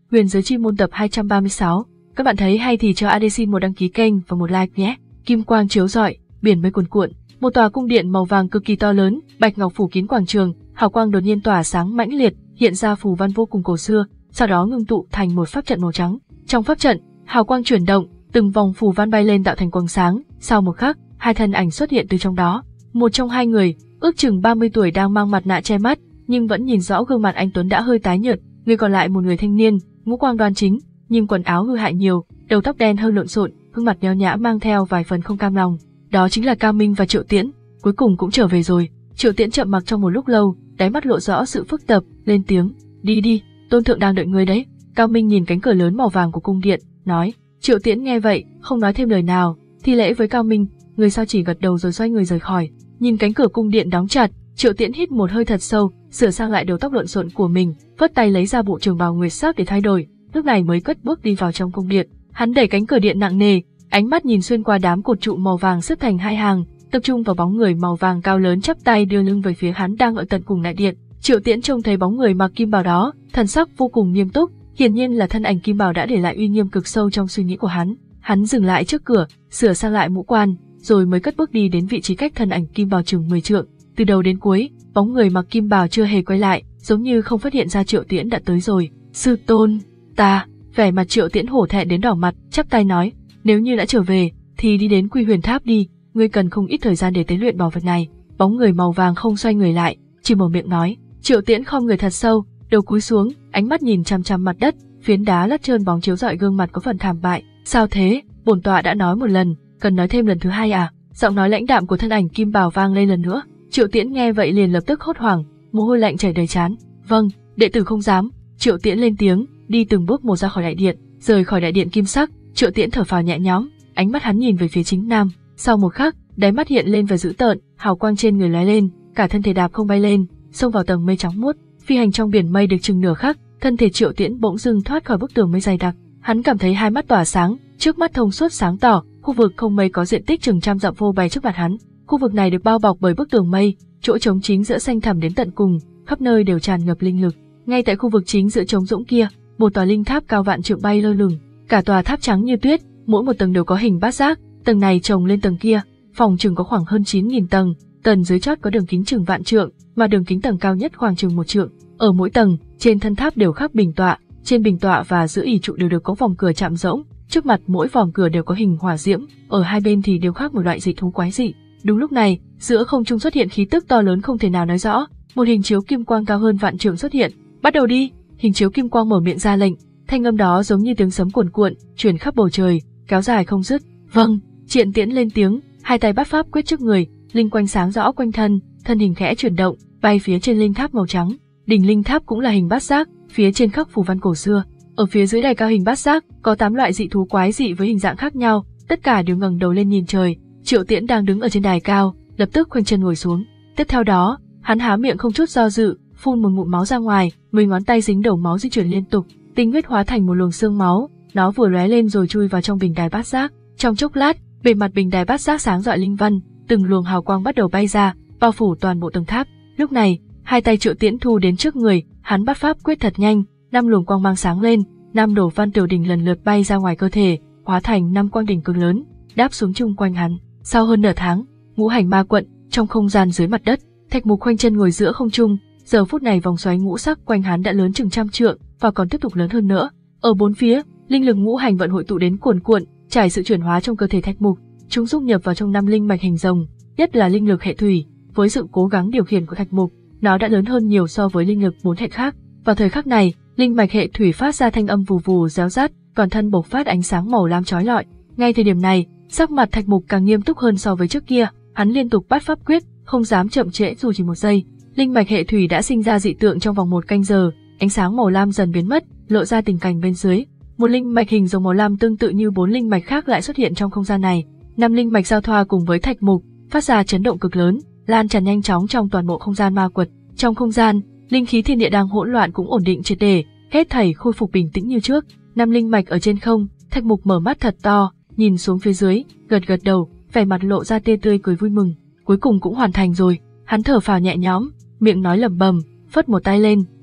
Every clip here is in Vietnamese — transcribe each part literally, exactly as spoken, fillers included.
Huyền Giới Chi Môn tập hai trăm ba mươi sáu. Các bạn thấy hay thì cho a đê xin một đăng ký kênh và một like nhé. Kim quang chiếu rọi, biển mây cuồn cuộn, một tòa cung điện màu vàng cực kỳ to lớn, bạch ngọc phủ kín quảng trường, hào quang đột nhiên tỏa sáng mãnh liệt, hiện ra phù văn vô cùng cổ xưa, sau đó ngưng tụ thành một pháp trận màu trắng. Trong pháp trận, hào quang chuyển động, từng vòng phù văn bay lên tạo thành quang sáng, sau một khắc, hai thân ảnh xuất hiện từ trong đó. Một trong hai người, ước chừng ba mươi tuổi đang mang mặt nạ che mắt, nhưng vẫn nhìn rõ gương mặt anh tuấn đã hơi tái nhợt, người còn lại một người thanh niên, ngũ quang đoan chính, nhưng quần áo hư hại nhiều, đầu tóc đen hơi lộn xộn, gương mặt nho nhã mang theo vài phần không cam lòng. Đó chính là Cao Minh và Triệu Tiễn, cuối cùng cũng trở về rồi. Triệu Tiễn chậm mặc trong một lúc lâu, đáy mắt lộ rõ sự phức tạp, lên tiếng, đi đi, tôn thượng đang đợi ngươi đấy. Cao Minh nhìn cánh cửa lớn màu vàng của cung điện, nói. Triệu Tiễn nghe vậy, không nói thêm lời nào, thi lễ với Cao Minh, người sao chỉ gật đầu rồi xoay người rời khỏi. Nhìn cánh cửa cung điện đóng chặt, Triệu Tiễn hít một hơi thật sâu, sửa sang lại đầu tóc lộn xộn của mình, vất tay lấy ra bộ trường bào nguyệt sắc để thay đổi, lúc này mới cất bước đi vào trong cung điện. Hắn đẩy cánh cửa điện nặng nề, ánh mắt nhìn xuyên qua đám cột trụ màu vàng xếp thành hai hàng, tập trung vào bóng người màu vàng cao lớn chắp tay đưa lưng về phía hắn đang ở tận cùng đại điện. Triệu Tiễn trông thấy bóng người mặc kim bào đó, thần sắc vô cùng nghiêm túc, hiển nhiên là thân ảnh kim bào đã để lại uy nghiêm cực sâu trong suy nghĩ của hắn. Hắn dừng lại trước cửa, sửa sang lại mũ quan, rồi mới cất bước đi đến vị trí cách thân ảnh kim bào chừng mười trượng. Từ đầu đến cuối, bóng người mặc kim bào chưa hề quay lại, giống như không phát hiện ra Triệu Tiễn đã tới rồi. Sư tôn, ta, vẻ mặt Triệu Tiễn hổ thẹn đến đỏ mặt, chắp tay nói, nếu như đã trở về, thì đi đến Quy Huyền Tháp đi, ngươi cần không ít thời gian để tế luyện bảo vật này. Bóng người màu vàng không xoay người lại, chỉ mở miệng nói. Triệu Tiễn khom người thật sâu, đầu cúi xuống, ánh mắt nhìn chằm chằm mặt đất, phiến đá lất trơn bóng chiếu rọi gương mặt có phần thảm bại. Sao thế? Bổn tọa đã nói một lần, cần nói thêm lần thứ hai à? Giọng nói lãnh đạm của thân ảnh kim bào vang lên lần nữa. Triệu Tiễn nghe vậy liền lập tức hốt hoảng, mồ hôi lạnh chảy đầy trán. Vâng, đệ tử không dám. Triệu Tiễn lên tiếng, đi từng bước một ra khỏi đại điện, rời khỏi đại điện kim sắc. Triệu Tiễn thở phào nhẹ nhõm, ánh mắt hắn nhìn về phía chính nam. Sau một khắc, đáy mắt hiện lên vẻ dữ tợn, hào quang trên người lóe lên, cả thân thể đạp không bay lên, xông vào tầng mây trắng muốt. Phi hành trong biển mây được chừng nửa khắc, thân thể Triệu Tiễn bỗng dưng thoát khỏi bức tường mây dày đặc. Hắn cảm thấy hai mắt tỏa sáng, trước mắt thông suốt sáng tỏ, khu vực không mây có diện tích chừng trăm dặm phô bày trước mặt hắn. Khu vực này được bao bọc bởi bức tường mây, chỗ trống chính giữa xanh thẳm đến tận cùng, khắp nơi đều tràn ngập linh lực. Ngay tại khu vực chính giữa trống rỗng kia, một tòa linh tháp cao vạn trượng bay lơ lửng, cả tòa tháp trắng như tuyết, mỗi một tầng đều có hình bát giác, tầng này chồng lên tầng kia, phòng chừng có khoảng hơn chín nghìn tầng, tầng dưới chót có đường kính chừng vạn trượng, mà đường kính tầng cao nhất khoảng chừng một trượng. Ở mỗi tầng, trên thân tháp đều khắc bình tọa, trên bình tọa và giữa ỷ trụ đều được có vòng cửa chạm rỗng, trước mặt mỗi vòng cửa đều có hình hỏa diễm, ở hai bên thì đều khắc một loại dị thú quái dị. Đúng lúc này, giữa không trung xuất hiện khí tức to lớn không thể nào nói rõ, một hình chiếu kim quang cao hơn vạn trượng xuất hiện. Bắt đầu đi! Hình chiếu kim quang mở miệng ra lệnh, thanh âm đó giống như tiếng sấm cuồn cuộn, truyền khắp bầu trời, kéo dài không dứt. Vâng! Triệu Tiễn lên tiếng, hai tay bắt pháp quyết trước người, linh quanh sáng rõ quanh thân, thân hình khẽ chuyển động, bay phía trên linh tháp màu trắng. Đỉnh linh tháp cũng là hình bát giác, phía trên khắc phù văn cổ xưa. Ở phía dưới đài cao hình bát giác, có tám loại dị thú quái dị với hình dạng khác nhau, tất cả đều ngẩng đầu lên nhìn trời. Triệu Tiễn đang đứng ở trên đài cao, lập tức khoanh chân ngồi xuống. Tiếp theo đó, hắn há miệng không chút do dự, phun một ngụm máu ra ngoài, mười ngón tay dính đầu máu di chuyển liên tục, tinh huyết hóa thành một luồng xương máu, nó vừa lóe lên rồi chui vào trong bình đài bát giác. Trong chốc lát, bề mặt bình đài bát giác sáng rọi linh văn, từng luồng hào quang bắt đầu bay ra, bao phủ toàn bộ tầng tháp. Lúc này, hai tay Triệu Tiễn thu đến trước người, hắn bắt pháp quyết thật nhanh, năm luồng quang mang sáng lên, năm đồ văn tiểu đỉnh lần lượt bay ra ngoài cơ thể, hóa thành năm quang đỉnh cực lớn, đáp xuống chung quanh hắn. Sau hơn nửa tháng, ngũ hành ma quận, trong không gian dưới mặt đất, Thạch Mục khoanh chân ngồi giữa không trung, giờ phút này vòng xoáy ngũ sắc quanh hắn đã lớn chừng trăm trượng và còn tiếp tục lớn hơn nữa. Ở bốn phía, linh lực ngũ hành vận hội tụ đến cuồn cuộn, trải sự chuyển hóa trong cơ thể Thạch Mục, chúng dung nhập vào trong năm linh mạch hình rồng, nhất là linh lực hệ thủy, với sự cố gắng điều khiển của Thạch Mục, nó đã lớn hơn nhiều so với linh lực bốn hệ khác. Vào thời khắc này, linh mạch hệ thủy phát ra thanh âm vù vù réo rát, toàn thân bộc phát ánh sáng màu lam chói lọi. Ngay thời điểm này, sắc mặt Thạch Mục càng nghiêm túc hơn so với trước kia, hắn liên tục bắt pháp quyết, không dám chậm trễ dù chỉ một giây. Linh mạch hệ thủy đã sinh ra dị tượng trong vòng một canh giờ, ánh sáng màu lam dần biến mất, lộ ra tình cảnh bên dưới. Một linh mạch hình rồng màu lam tương tự như bốn linh mạch khác lại xuất hiện trong không gian này. Năm linh mạch giao thoa cùng với Thạch Mục, phát ra chấn động cực lớn, lan tràn nhanh chóng trong toàn bộ không gian ma quật. Trong không gian, linh khí thiên địa đang hỗn loạn cũng ổn định triệt để, hết thảy khôi phục bình tĩnh như trước. Năm linh mạch ở trên không, Thạch Mục mở mắt thật to, nhìn xuống phía dưới, gật gật đầu, vẻ mặt lộ ra tia tươi cười vui mừng. Cuối cùng cũng hoàn thành rồi, hắn thở phào nhẹ nhõm, miệng nói lẩm bẩm, phất một tay lên,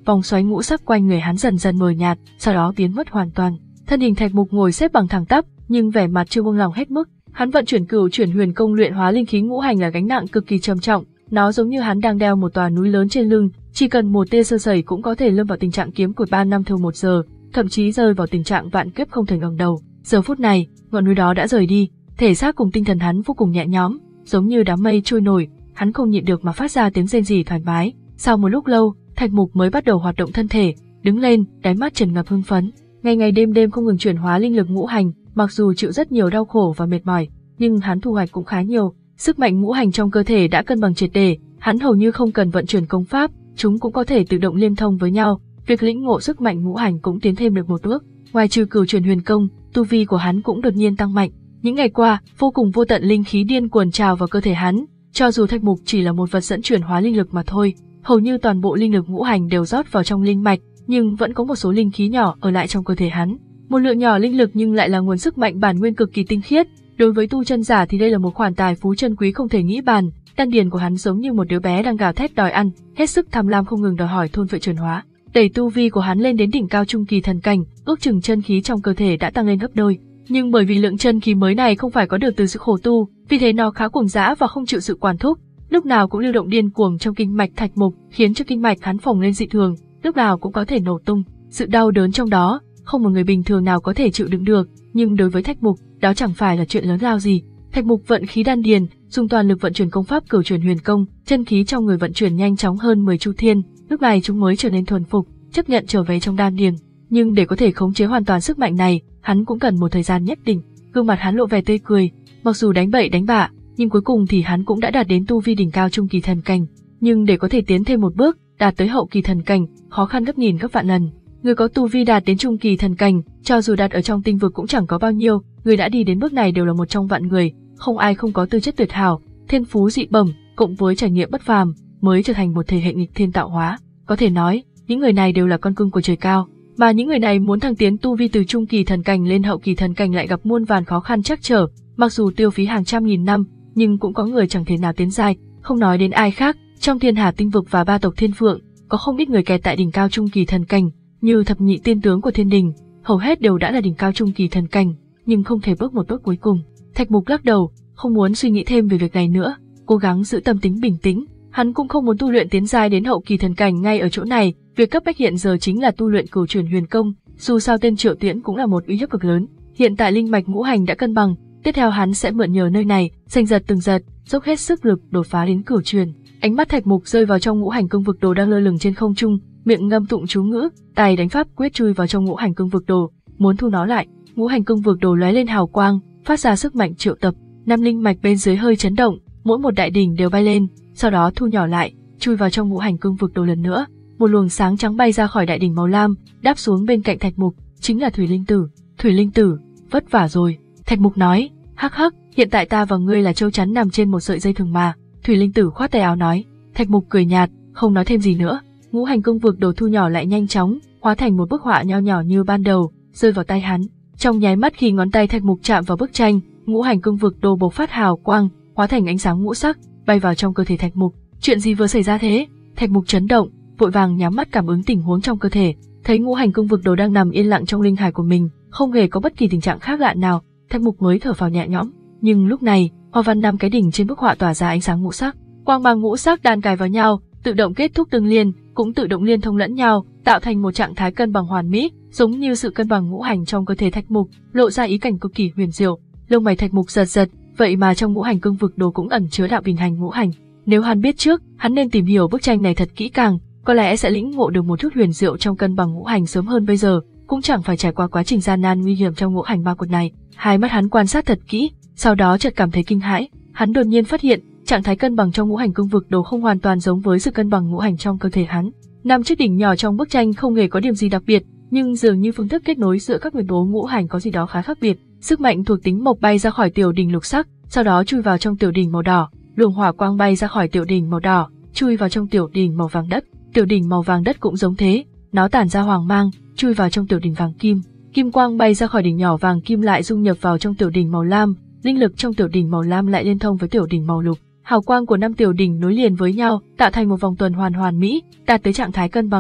vòng xoáy ngũ sắc quanh người hắn dần dần mờ nhạt, sau đó biến mất hoàn toàn. Thân hình Thạch Mục ngồi xếp bằng thẳng tắp, nhưng vẻ mặt chưa buông lòng hết mức. Hắn vận chuyển Cửu Chuyển Huyền Công luyện hóa linh khí ngũ hành là gánh nặng cực kỳ trầm trọng, nó giống như hắn đang đeo một tòa núi lớn trên lưng, chỉ cần một tia sơ sẩy cũng có thể lâm vào tình trạng kiếm củi ba năm thâu một giờ, thậm chí rơi vào tình trạng vạn kiếp không thể ngẩng đầu. Giờ phút này, ngọn núi đó đã rời đi, thể xác cùng tinh thần hắn vô cùng nhẹ nhõm, giống như đám mây trôi nổi, hắn không nhịn được mà phát ra tiếng rên rỉ thoải mái. Sau một lúc lâu, Thạch Mục mới bắt đầu hoạt động thân thể, đứng lên, đáy mắt tràn ngập hưng phấn. Ngày ngày đêm đêm không ngừng chuyển hóa linh lực ngũ hành, mặc dù chịu rất nhiều đau khổ và mệt mỏi, nhưng hắn thu hoạch cũng khá nhiều. Sức mạnh ngũ hành trong cơ thể đã cân bằng triệt để, hắn hầu như không cần vận chuyển công pháp, chúng cũng có thể tự động liên thông với nhau. Việc lĩnh ngộ sức mạnh ngũ hành cũng tiến thêm được một bước. Ngoài trừ Cửu Chuyển Huyền Công, tu vi của hắn cũng đột nhiên tăng mạnh. Những ngày qua, vô cùng vô tận linh khí điên cuồng trào vào cơ thể hắn, cho dù Thạch Mục chỉ là một vật dẫn chuyển hóa linh lực mà thôi, hầu như toàn bộ linh lực ngũ hành đều rót vào trong linh mạch, nhưng vẫn có một số linh khí nhỏ ở lại trong cơ thể hắn. Một lượng nhỏ linh lực nhưng lại là nguồn sức mạnh bản nguyên cực kỳ tinh khiết, đối với tu chân giả thì đây là một khoản tài phú chân quý không thể nghĩ bàn. Đan điền của hắn giống như một đứa bé đang gào thét đòi ăn, hết sức tham lam không ngừng đòi hỏi thôn phệ chuyển hóa. Đẩy tu vi của hắn lên đến đỉnh cao trung kỳ thần cảnh, ước chừng chân khí trong cơ thể đã tăng lên gấp đôi. Nhưng bởi vì lượng chân khí mới này không phải có được từ sự khổ tu, vì thế nó khá cuồng dã và không chịu sự quản thúc, lúc nào cũng lưu động điên cuồng trong kinh mạch Thạch Mục, khiến cho kinh mạch hắn phồng lên dị thường, lúc nào cũng có thể nổ tung. Sự đau đớn trong đó, không một người bình thường nào có thể chịu đựng được, nhưng đối với Thạch Mục, đó chẳng phải là chuyện lớn lao gì. Thạch Mục vận khí đan điền, dùng toàn lực vận chuyển công pháp Cửu Chuyển Huyền Công, chân khí trong người vận chuyển nhanh chóng hơn mười chu thiên, lúc này chúng mới trở nên thuần phục, chấp nhận trở về trong đan điền. Nhưng để có thể khống chế hoàn toàn sức mạnh này, hắn cũng cần một thời gian nhất định. Gương mặt hắn lộ vẻ tươi cười, mặc dù đánh bậy đánh bạ, nhưng cuối cùng thì hắn cũng đã đạt đến tu vi đỉnh cao trung kỳ thần cảnh. Nhưng để có thể tiến thêm một bước, đạt tới hậu kỳ thần cảnh, khó khăn gấp nghìn gấp vạn lần. Người có tu vi đạt đến trung kỳ thần cảnh, cho dù đạt ở trong tinh vực cũng chẳng có bao nhiêu, người đã đi đến bước này đều là một trong vạn người, không ai không có tư chất tuyệt hảo, thiên phú dị bẩm, cộng với trải nghiệm bất phàm, mới trở thành một thể hệ nghịch thiên tạo hóa. Có thể nói, những người này đều là con cưng của trời cao, mà những người này muốn thăng tiến tu vi từ trung kỳ thần cảnh lên hậu kỳ thần cảnh lại gặp muôn vàn khó khăn trắc trở, mặc dù tiêu phí hàng trăm nghìn năm, nhưng cũng có người chẳng thể nào tiến giai. Không nói đến ai khác, trong Thiên Hà tinh vực và ba tộc Thiên Phượng, có không ít người kẹt tại đỉnh cao trung kỳ thần cảnh, như thập nhị tiên tướng của Thiên Đình, hầu hết đều đã là đỉnh cao trung kỳ thần cảnh, nhưng không thể bước một bước cuối cùng. Thạch Mục lắc đầu, không muốn suy nghĩ thêm về việc này nữa, cố gắng giữ tâm tính bình tĩnh. Hắn cũng không muốn tu luyện tiến giai đến hậu kỳ thần cảnh ngay ở chỗ này, việc cấp bách hiện giờ chính là tu luyện Cửu Chuyển Huyền Công, dù sao tên Triệu Tiễn cũng là một uy hiếp cực lớn. Hiện tại linh mạch ngũ hành đã cân bằng, tiếp theo hắn sẽ mượn nhờ nơi này, giành giật từng giật, dốc hết sức lực đột phá đến Cửu Chuyển. Ánh mắt Thạch Mục rơi vào trong ngũ hành cương vực đồ đang lơ lửng trên không trung, miệng ngâm tụng chú ngữ, tay đánh pháp quyết chui vào trong ngũ hành cương vực đồ, muốn thu nó lại. Ngũ hành cương vực đồ lóe lên hào quang, phát ra sức mạnh triệu tập, năm linh mạch bên dưới hơi chấn động, mỗi một đại đỉnh đều bay lên, sau đó thu nhỏ lại, chui vào trong ngũ hành cương vực đồ lần nữa. Một luồng sáng trắng bay ra khỏi đại đỉnh màu lam, đáp xuống bên cạnh Thạch Mục, chính là Thủy Linh Tử. Thủy Linh Tử, vất vả rồi, Thạch Mục nói. Hắc hắc, hiện tại ta và ngươi là châu chắn nằm trên một sợi dây thừng mà. Thủy Linh Tử khoát tay áo nói. Thạch Mục cười nhạt, không nói thêm gì nữa. Ngũ hành cương vực đồ thu nhỏ lại nhanh chóng, hóa thành một bức họa nho nhỏ như ban đầu, rơi vào tay hắn. Trong nháy mắt khi ngón tay Thạch Mục chạm vào bức tranh, ngũ hành cương vực đồ bộc phát hào quang, hóa thành ánh sáng ngũ sắc, bay vào trong cơ thể Thạch Mục. Chuyện gì vừa xảy ra thế? Thạch Mục chấn động, vội vàng nhắm mắt cảm ứng tình huống trong cơ thể, thấy ngũ hành cương vực đồ đang nằm yên lặng trong linh hải của mình, không hề có bất kỳ tình trạng khác lạ nào, Thạch Mục mới thở phào nhẹ nhõm. Nhưng lúc này, hoa văn năm cái đỉnh trên bức họa tỏa ra ánh sáng ngũ sắc, quang mang ngũ sắc đan cài vào nhau, tự động kết thúc tương liên, cũng tự động liên thông lẫn nhau, tạo thành một trạng thái cân bằng hoàn mỹ, giống như sự cân bằng ngũ hành trong cơ thể Thạch Mục, lộ ra ý cảnh cực kỳ huyền diệu. Lông mày Thạch Mục giật giật, vậy mà trong ngũ hành cương vực đồ cũng ẩn chứa đạo bình hành ngũ hành. Nếu hắn biết trước, hắn nên tìm hiểu bức tranh này thật kỹ càng, có lẽ sẽ lĩnh ngộ được một chút huyền diệu trong cân bằng ngũ hành sớm hơn bây giờ, cũng chẳng phải trải qua quá trình gian nan nguy hiểm trong ngũ hành ma quật này. Hai mắt hắn quan sát thật kỹ, sau đó chợt cảm thấy kinh hãi, hắn đột nhiên phát hiện, trạng thái cân bằng trong ngũ hành cương vực đồ không hoàn toàn giống với sự cân bằng ngũ hành trong cơ thể hắn. Năm chiếc đỉnh nhỏ trong bức tranh không hề có điểm gì đặc biệt, nhưng dường như phương thức kết nối giữa các nguyên tố ngũ hành có gì đó khá khác biệt. Sức mạnh thuộc tính mộc bay ra khỏi tiểu đỉnh lục sắc, sau đó chui vào trong tiểu đỉnh màu đỏ, luồng hỏa quang bay ra khỏi tiểu đỉnh màu đỏ, chui vào trong tiểu đỉnh màu vàng đất. Tiểu đỉnh màu vàng đất cũng giống thế, nó tản ra hoàng mang, chui vào trong tiểu đỉnh vàng kim. Kim quang bay ra khỏi đỉnh nhỏ vàng kim lại dung nhập vào trong tiểu đỉnh màu lam, linh lực trong tiểu đỉnh màu lam lại liên thông với tiểu đỉnh màu lục. Hào quang của năm tiểu đỉnh nối liền với nhau, tạo thành một vòng tuần hoàn hoàn mỹ, đạt tới trạng thái cân bằng.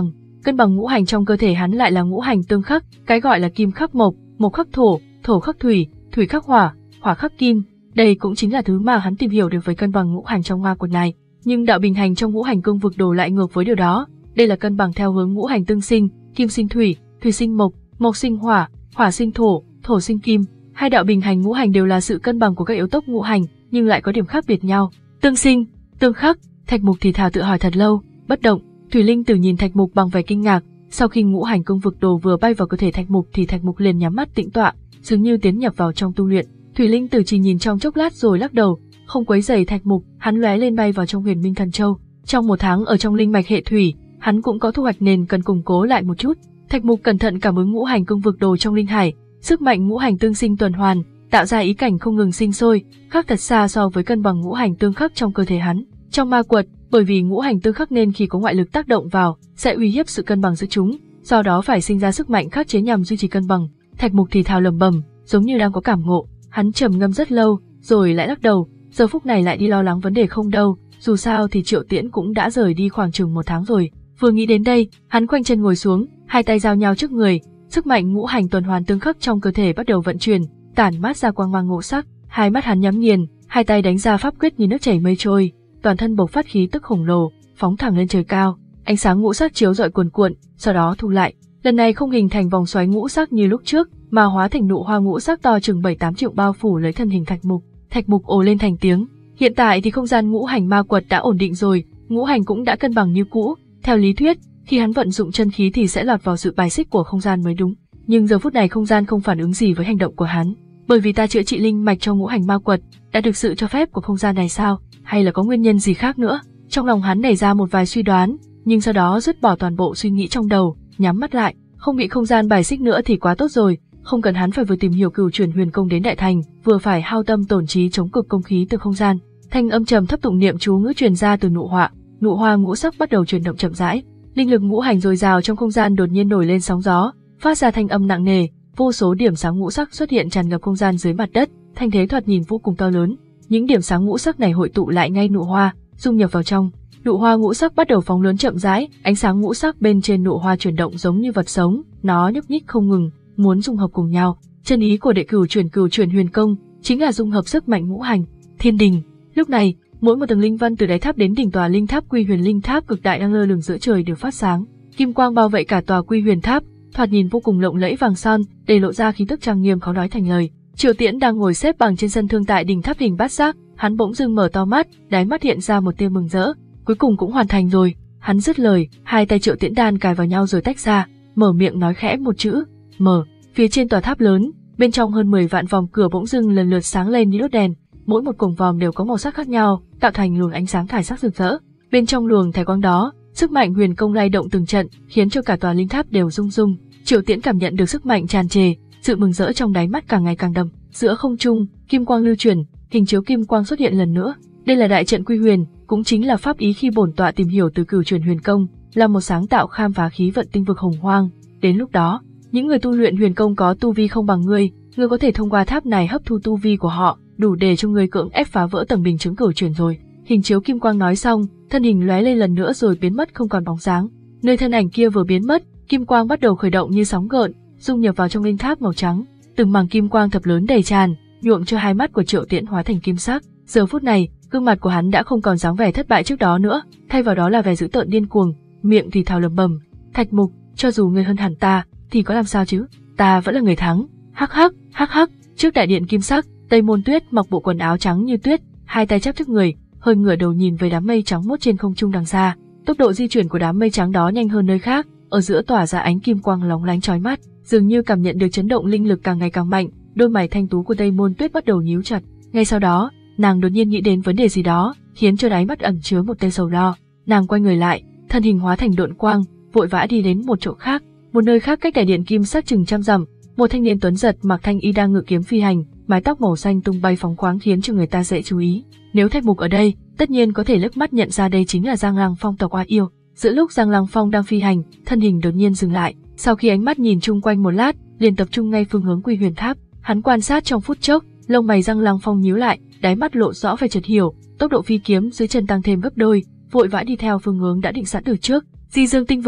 cân bằng ngũ hành trong cơ thể hắn lại là ngũ hành tương khắc, cái gọi là kim khắc mộc, mộc khắc thổ, thổ khắc thủy, thủy khắc hỏa, hỏa khắc kim. Đây cũng chính là thứ mà hắn tìm hiểu được với cân bằng ngũ hành trong ma quật này. Nhưng đạo bình hành trong ngũ hành cương vực đồ lại ngược với điều đó. Đây là cân bằng theo hướng ngũ hành tương sinh, kim sinh thủy, thủy sinh mộc, mộc sinh hỏa, hỏa sinh thổ, thổ sinh kim. Hai đạo bình hành ngũ hành đều là sự cân bằng của các yếu tố ngũ hành, nhưng lại có điểm khác biệt nhau. Tương sinh, tương khắc. Thạch Mục thì thào tự hỏi thật lâu, bất động. Thủy Linh Tử nhìn Thạch Mục bằng vẻ kinh ngạc. Sau khi ngũ hành cương vực đồ vừa bay vào cơ thể Thạch Mục thì Thạch Mục liền nhắm mắt tĩnh tọa, dường như tiến nhập vào trong tu luyện. Thủy Linh Tử chỉ nhìn trong chốc lát rồi lắc đầu, không quấy rầy Thạch Mục, hắn lóe lên bay vào trong Huyền Minh Thần Châu. Trong một tháng ở trong linh mạch hệ thủy, hắn cũng có thu hoạch nên cần củng cố lại một chút. Thạch Mục cẩn thận cảm ứng ngũ hành cương vực đồ trong linh hải, sức mạnh ngũ hành tương sinh tuần hoàn, tạo ra ý cảnh không ngừng sinh sôi, khác thật xa so với cân bằng ngũ hành tương khắc trong cơ thể hắn. Trong ma quật, bởi vì ngũ hành tương khắc nên khi có ngoại lực tác động vào, sẽ uy hiếp sự cân bằng giữa chúng, do đó phải sinh ra sức mạnh khắc chế nhằm duy trì cân bằng. Thạch Mục thì thào lẩm bẩm, giống như đang có cảm ngộ. Hắn trầm ngâm rất lâu, rồi lại lắc đầu, giờ phút này lại đi lo lắng vấn đề không đâu, dù sao thì Triệu Tiễn cũng đã rời đi khoảng chừng một tháng rồi. Vừa nghĩ đến đây, hắn khoanh chân ngồi xuống, hai tay giao nhau trước người, sức mạnh ngũ hành tuần hoàn tương khắc trong cơ thể bắt đầu vận chuyển, tản mát ra quang mang ngũ sắc, hai mắt hắn nhắm nghiền, hai tay đánh ra pháp quyết như nước chảy mây trôi, toàn thân bộc phát khí tức khổng lồ, phóng thẳng lên trời cao, ánh sáng ngũ sắc chiếu rọi cuồn cuộn, sau đó thu lại. Lần này không hình thành vòng xoáy ngũ sắc như lúc trước, mà hóa thành nụ hoa ngũ sắc to chừng bảy tám triệu bao phủ lấy thân hình Thạch Mục. Thạch Mục ồ lên thành tiếng. Hiện tại thì không gian ngũ hành ma quật đã ổn định rồi, ngũ hành cũng đã cân bằng như cũ. Theo lý thuyết, khi hắn vận dụng chân khí thì sẽ lọt vào sự bài xích của không gian mới đúng. Nhưng giờ phút này không gian không phản ứng gì với hành động của hắn, bởi vì ta chữa trị linh mạch cho ngũ hành ma quật, đã được sự cho phép của không gian này sao? Hay là có nguyên nhân gì khác nữa? Trong lòng hắn nảy ra một vài suy đoán, nhưng sau đó dứt bỏ toàn bộ suy nghĩ trong đầu, nhắm mắt lại, không bị không gian bài xích nữa thì quá tốt rồi. Không cần hắn phải vừa tìm hiểu cửu chuyển huyền công đến đại thành, vừa phải hao tâm tổn trí chống cực công khí từ không gian. Thanh âm trầm thấp tụng niệm chú ngữ truyền ra từ nụ họa, nụ hoa ngũ sắc bắt đầu chuyển động chậm rãi. Linh lực ngũ hành dồi dào trong không gian đột nhiên nổi lên sóng gió, phát ra thanh âm nặng nề, vô số điểm sáng ngũ sắc xuất hiện tràn ngập không gian dưới mặt đất, thanh thế thoạt nhìn vô cùng to lớn. Những điểm sáng ngũ sắc này hội tụ lại ngay nụ hoa, dung nhập vào trong. Nụ hoa ngũ sắc bắt đầu phóng lớn chậm rãi, ánh sáng ngũ sắc bên trên nụ hoa chuyển động giống như vật sống, nó nhúc nhích không ngừng, muốn dung hợp cùng nhau. Chân ý của đệ cửu chuyển cửu chuyển huyền công chính là dung hợp sức mạnh ngũ hành. Thiên đình. Lúc này, mỗi một tầng linh văn từ đáy tháp đến đỉnh tòa linh tháp Quy Huyền Linh Tháp cực đại đang lơ lửng giữa trời đều phát sáng, kim quang bao vây cả tòa Quy Huyền Tháp, thoạt nhìn vô cùng lộng lẫy vàng son, để lộ ra khí tức trang nghiêm khó nói thành lời. Triệu Tiễn đang ngồi xếp bằng trên sân thương tại đỉnh tháp hình bát giác, hắn bỗng dưng mở to mắt, đáy mắt hiện ra một tia mừng rỡ, cuối cùng cũng hoàn thành rồi. Hắn dứt lời, hai tay Triệu Tiễn đan cài vào nhau rồi tách ra, mở miệng nói khẽ một chữ, mở. Phía trên tòa tháp lớn, bên trong hơn mười vạn vòng cửa bỗng dưng lần lượt sáng lên như đốt đèn, mỗi một cổng vòm đều có màu sắc khác nhau, tạo thành luồng ánh sáng thải sắc rực rỡ. Bên trong luồng thải quang đó, sức mạnh huyền công lay động từng trận, khiến cho cả tòa linh tháp đều rung rung. Triệu Tiễn cảm nhận được sức mạnh tràn trề, sự mừng rỡ trong đáy mắt càng ngày càng đậm. Giữa không trung, kim quang lưu chuyển, hình chiếu kim quang xuất hiện lần nữa. Đây là đại trận Quy Huyền, cũng chính là pháp ý khi bổn tọa tìm hiểu từ cửu chuyển huyền công, là một sáng tạo khám phá khí vận tinh vực hồng hoang. Đến lúc đó, những người tu luyện huyền công có tu vi không bằng ngươi, ngươi có thể thông qua tháp này hấp thu tu vi của họ, đủ để cho ngươi cưỡng ép phá vỡ tầng bình chứng cửu chuyển rồi. Hình chiếu kim quang nói xong, thân hình lóe lên lần nữa rồi biến mất không còn bóng dáng. Nơi thân ảnh kia vừa biến mất, kim quang bắt đầu khởi động như sóng gợn, dung nhập vào trong linh tháp màu trắng. Từng mảng kim quang thập lớn đầy tràn, nhuộm cho hai mắt của Triệu Tiễn hóa thành kim sắc. Giờ phút này, gương mặt của hắn đã không còn dáng vẻ thất bại trước đó nữa, thay vào đó là vẻ dữ tợn điên cuồng, miệng thì thào lẩm bẩm, Thạch Mục, cho dù ngươi hơn hẳn ta, thì có làm sao chứ? Ta vẫn là người thắng. Hắc hắc, hắc hắc. Trước đại điện kim sắc, Tây Môn Tuyết mặc bộ quần áo trắng như tuyết, hai tay chắp trước người, hơi ngửa đầu nhìn về đám mây trắng mốt trên không trung đằng xa. Tốc độ di chuyển của đám mây trắng đó nhanh hơn nơi khác, ở giữa tỏa ra ánh kim quang lóng lánh chói mắt, dường như cảm nhận được chấn động linh lực càng ngày càng mạnh. Đôi mày thanh tú của Tây Môn Tuyết bắt đầu nhíu chặt. Ngay sau đó, nàng đột nhiên nghĩ đến vấn đề gì đó, khiến cho đáy mắt ẩn chứa một tia sầu lo. Nàng quay người lại, thân hình hóa thành độn quang, vội vã đi đến một chỗ khác. Một nơi khác cách đại điện kim sắc chừng trăm dặm, một thanh niên tuấn giật mặc thanh y đang ngự kiếm phi hành, mái tóc màu xanh tung bay phóng khoáng khiến cho người ta dễ chú ý. Nếu Thạch Mục ở đây, tất nhiên có thể liếc mắt nhận ra đây chính là Giang Lăng Phong tộc Oa Yêu. Giữa lúc Giang Lăng Phong đang phi hành, thân hình đột nhiên dừng lại. Sau khi ánh mắt nhìn chung quanh một lát, liền tập trung ngay phương hướng Quy Huyền Tháp. Hắn quan sát trong phút chốc, lông mày Giang Lăng Phong nhíu lại, đáy mắt lộ rõ vẻ chợt hiểu, tốc độ phi kiếm dưới chân tăng thêm gấp đôi, vội vã đi theo phương hướng đã định sẵn từ trước. Di Dương tinh vực, thiên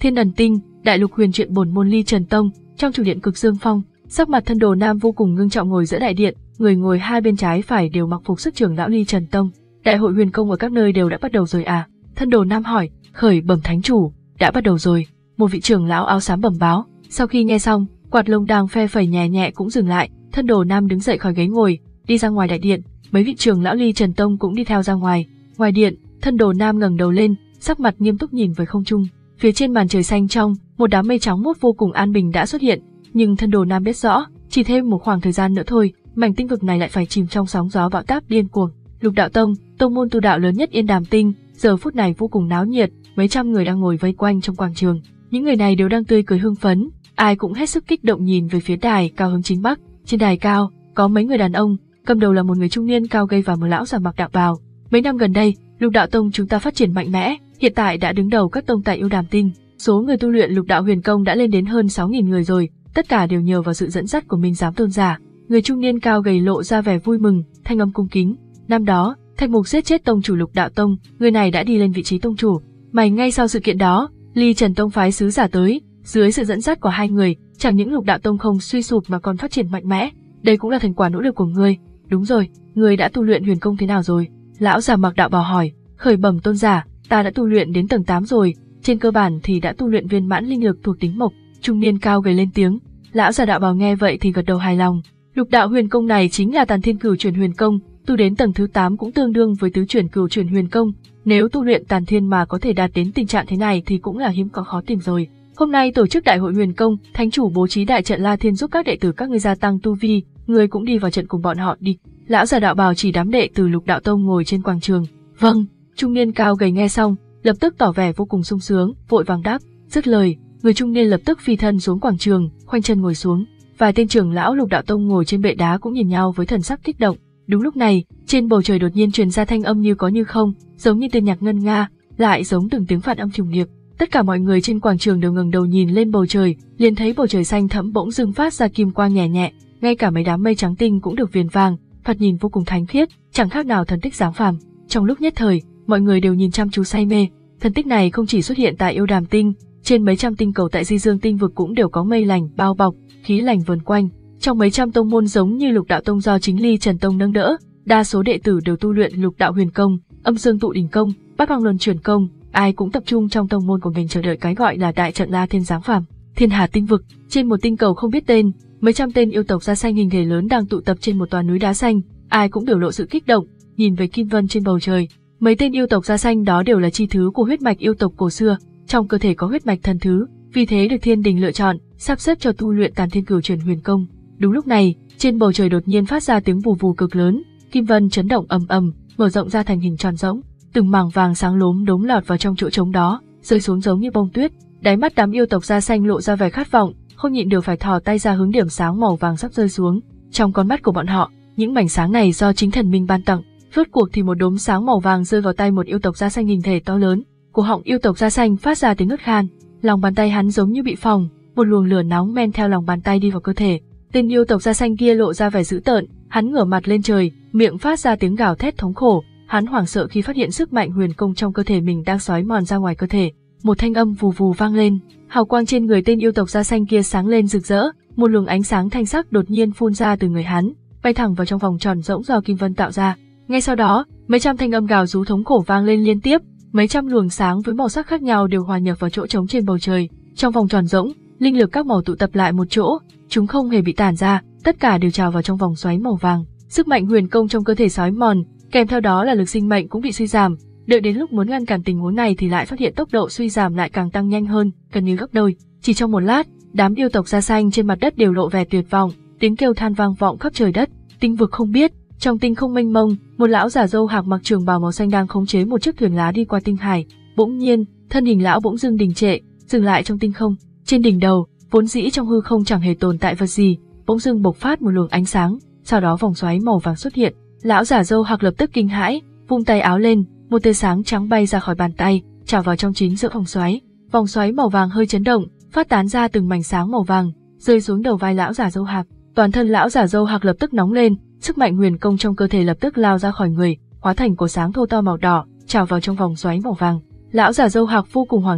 Thiên Ẩn Tinh, Đại Lục Huyền Truyện bổn môn Ly Trần Tông, trong chủ điện Cực Dương Phong, sắc mặt Thân Đồ Nam vô cùng ngưng trọng ngồi giữa đại điện, người ngồi hai bên trái phải đều mặc phục sức trưởng lão Ly Trần Tông. Đại hội huyền công ở các nơi đều đã bắt đầu rồi à? Thân Đồ Nam hỏi. Khởi bẩm thánh chủ, đã bắt đầu rồi. Một vị trưởng lão áo xám bẩm báo. Sau khi nghe xong, quạt lông đang phe phẩy nhẹ nhẹ cũng dừng lại. Thân Đồ Nam đứng dậy khỏi ghế ngồi, đi ra ngoài đại điện. Mấy vị trưởng lão Ly Trần Tông cũng đi theo ra ngoài. Ngoài điện, Thân Đồ Nam ngẩng đầu lên, sắc mặt nghiêm túc nhìn về không trung. Phía trên màn trời xanh trong, một đám mây trắng muốt vô cùng an bình đã xuất hiện. Nhưng Thân Đồ Nam biết rõ, chỉ thêm một khoảng thời gian nữa thôi, mảnh tinh vực này lại phải chìm trong sóng gió bão táp điên cuồng. Lục Đạo Tông, tông môn tu đạo lớn nhất Yên Đàm Tinh, giờ phút này vô cùng náo nhiệt, mấy trăm người đang ngồi vây quanh trong quảng trường. Những người này đều đang tươi cười hưng phấn, ai cũng hết sức kích động nhìn về phía đài cao hướng chính bắc. Trên đài cao, có mấy người đàn ông, cầm đầu là một người trung niên cao gầy và một lão già mặc đạo bào. Mấy năm gần đây, Lục Đạo Tông chúng ta phát triển mạnh mẽ, hiện tại đã đứng đầu các tông tại Yêu Đàm Tinh. Số người tu luyện Lục Đạo Huyền Công đã lên đến hơn sáu nghìn người rồi, tất cả đều nhờ vào sự dẫn dắt của Minh Giám Tôn giả. Người trung niên cao gầy lộ ra vẻ vui mừng, thanh âm cung kính. Năm đó, Thạch Mục giết chết tông chủ Lục Đạo Tông, người này đã đi lên vị trí tông chủ. Mày ngay sau sự kiện đó, Ly Trần Tông phái sứ giả tới, dưới sự dẫn dắt của hai người, chẳng những Lục Đạo Tông không suy sụp mà còn phát triển mạnh mẽ. Đây cũng là thành quả nỗ lực của ngươi. Đúng rồi, ngươi đã tu luyện huyền công thế nào rồi? Lão già mặc đạo bào hỏi. Khởi bẩm tôn giả, ta đã tu luyện đến tầng tám rồi, trên cơ bản thì đã tu luyện viên mãn linh lực thuộc tính mộc. Trung niên cao gầy lên tiếng. Lão già đạo bào nghe vậy thì gật đầu hài lòng. Lục đạo huyền công này chính là Tàn Thiên Cửu Chuyển Huyền Công, tu đến tầng thứ tám cũng tương đương với tứ chuyển Cửu Chuyển Huyền Công. Nếu tu luyện Tàn Thiên mà có thể đạt đến tình trạng thế này thì cũng là hiếm có khó tìm rồi. Hôm nay tổ chức đại hội huyền công, thánh chủ bố trí đại trận La Thiên giúp các đệ tử các ngươi gia tăng tu vi, ngươi cũng đi vào trận cùng bọn họ đi. Lão già đạo bào chỉ đám đệ tử Lục Đạo Tông ngồi trên quảng trường. Vâng. Trung niên cao gầy nghe xong, lập tức tỏ vẻ vô cùng sung sướng, vội vàng đáp. Dứt lời, người trung niên lập tức phi thân xuống quảng trường, khoanh chân ngồi xuống. Vài tên trưởng lão Lục Đạo Tông ngồi trên bệ đá cũng nhìn nhau với thần sắc kích động. Đúng lúc này, trên bầu trời đột nhiên truyền ra thanh âm như có như không, giống như tên nhạc ngân nga, lại giống từng tiếng phản âm trùng điệp. Tất cả mọi người trên quảng trường đều ngẩng đầu nhìn lên bầu trời, liền thấy bầu trời xanh thẫm bỗng dưng phát ra kim quang nhẹ nhẹ, ngay cả mấy đám mây trắng tinh cũng được viền vàng, thoạt nhìn vô cùng thánh khiết, chẳng khác nào thần tích giáng phàm. Trong lúc nhất thời, mọi người đều nhìn chăm chú say mê. Thần tích này không chỉ xuất hiện tại Yêu Đàm Tinh, trên mấy trăm tinh cầu tại Di Dương Tinh vực cũng đều có mây lành bao bọc, khí lành vờn quanh. Trong mấy trăm tông môn giống như Lục Đạo Tông do chính Ly Trần Tông nâng đỡ, đa số đệ tử đều tu luyện Lục Đạo Huyền Công, Âm Dương Tụ Đỉnh Công, Bát Hoang Luân Chuyển Công, ai cũng tập trung trong tông môn của mình chờ đợi cái gọi là đại trận La Thiên giáng phàm. Thiên Hà Tinh vực, trên một tinh cầu không biết tên, mấy trăm tên yêu tộc da xanh hình thể lớn đang tụ tập trên một tòa núi đá xanh, ai cũng biểu lộ sự kích động, nhìn về kim vân trên bầu trời. Mấy tên yêu tộc da xanh đó đều là chi thứ của huyết mạch yêu tộc cổ xưa, trong cơ thể có huyết mạch thần thứ, vì thế được Thiên Đình lựa chọn, sắp xếp cho tu luyện Tàn Thiên Cửu Chuyển Huyền Công. Đúng lúc này, trên bầu trời đột nhiên phát ra tiếng vù vù cực lớn, kim vân chấn động ầm ầm, mở rộng ra thành hình tròn rỗng, từng mảng vàng sáng lốm đốm lọt vào trong chỗ trống đó, rơi xuống giống như bông tuyết. Đáy mắt đám yêu tộc da xanh lộ ra vẻ khát vọng, không nhịn được phải thò tay ra hướng điểm sáng màu vàng sắp rơi xuống. Trong con mắt của bọn họ, những mảnh sáng này do chính thần minh ban tặng. Rốt cuộc thì một đốm sáng màu vàng rơi vào tay một yêu tộc da xanh hình thể to lớn. Cổ họng yêu tộc da xanh phát ra tiếng ngất khan, lòng bàn tay hắn giống như bị phỏng, một luồng lửa nóng men theo lòng bàn tay đi vào cơ thể. Tên yêu tộc da xanh kia lộ ra vẻ dữ tợn, hắn ngửa mặt lên trời, miệng phát ra tiếng gào thét thống khổ. Hắn hoảng sợ khi phát hiện sức mạnh huyền công trong cơ thể mình đang xói mòn ra ngoài cơ thể. Một thanh âm vù vù vang lên, hào quang trên người tên yêu tộc da xanh kia sáng lên rực rỡ, một luồng ánh sáng thanh sắc đột nhiên phun ra từ người hắn, bay thẳng vào trong vòng tròn rỗng do kim vân tạo ra. Ngay sau đó, mấy trăm thanh âm gào rú thống khổ vang lên liên tiếp, mấy trăm luồng sáng với màu sắc khác nhau đều hòa nhập vào chỗ trống trên bầu trời. Trong vòng tròn rỗng, linh lực các màu tụ tập lại một chỗ, chúng không hề bị tản ra, tất cả đều trào vào trong vòng xoáy màu vàng. Sức mạnh huyền công trong cơ thể xói mòn, kèm theo đó là lực sinh mệnh cũng bị suy giảm. Đợi đến lúc muốn ngăn cản tình huống này thì lại phát hiện tốc độ suy giảm lại càng tăng nhanh hơn, gần như gấp đôi. Chỉ trong một lát, đám yêu tộc da xanh trên mặt đất đều lộ vẻ tuyệt vọng, tiếng kêu than vang vọng khắp trời đất. Tinh vực không biết, trong tinh không mênh mông, một lão giả râu hạc mặc trường bào màu xanh đang khống chế một chiếc thuyền lá đi qua tinh hải. Bỗng nhiên, thân hình lão bỗng dưng đình trệ, dừng lại trong tinh không. Trên đỉnh đầu, vốn dĩ trong hư không chẳng hề tồn tại vật gì, bỗng dưng bộc phát một luồng ánh sáng, sau đó vòng xoáy màu vàng xuất hiện. Lão giả râu hạc lập tức kinh hãi, vung tay áo lên, một tia sáng trắng bay ra khỏi bàn tay, trào vào trong chính giữa vòng xoáy. Vòng xoáy màu vàng hơi chấn động, phát tán ra từng mảnh sáng màu vàng, rơi xuống đầu vai lão giả râu hạc. Toàn thân lão giả râu hạc lập tức nóng lên, sức mạnh huyền công trong cơ thể lập tức lao ra khỏi người, hóa thành cột sáng thô to màu đỏ, trào vào trong vòng xoáy màu vàng. Lão giả râu hạc vô cùng hoảng sợ,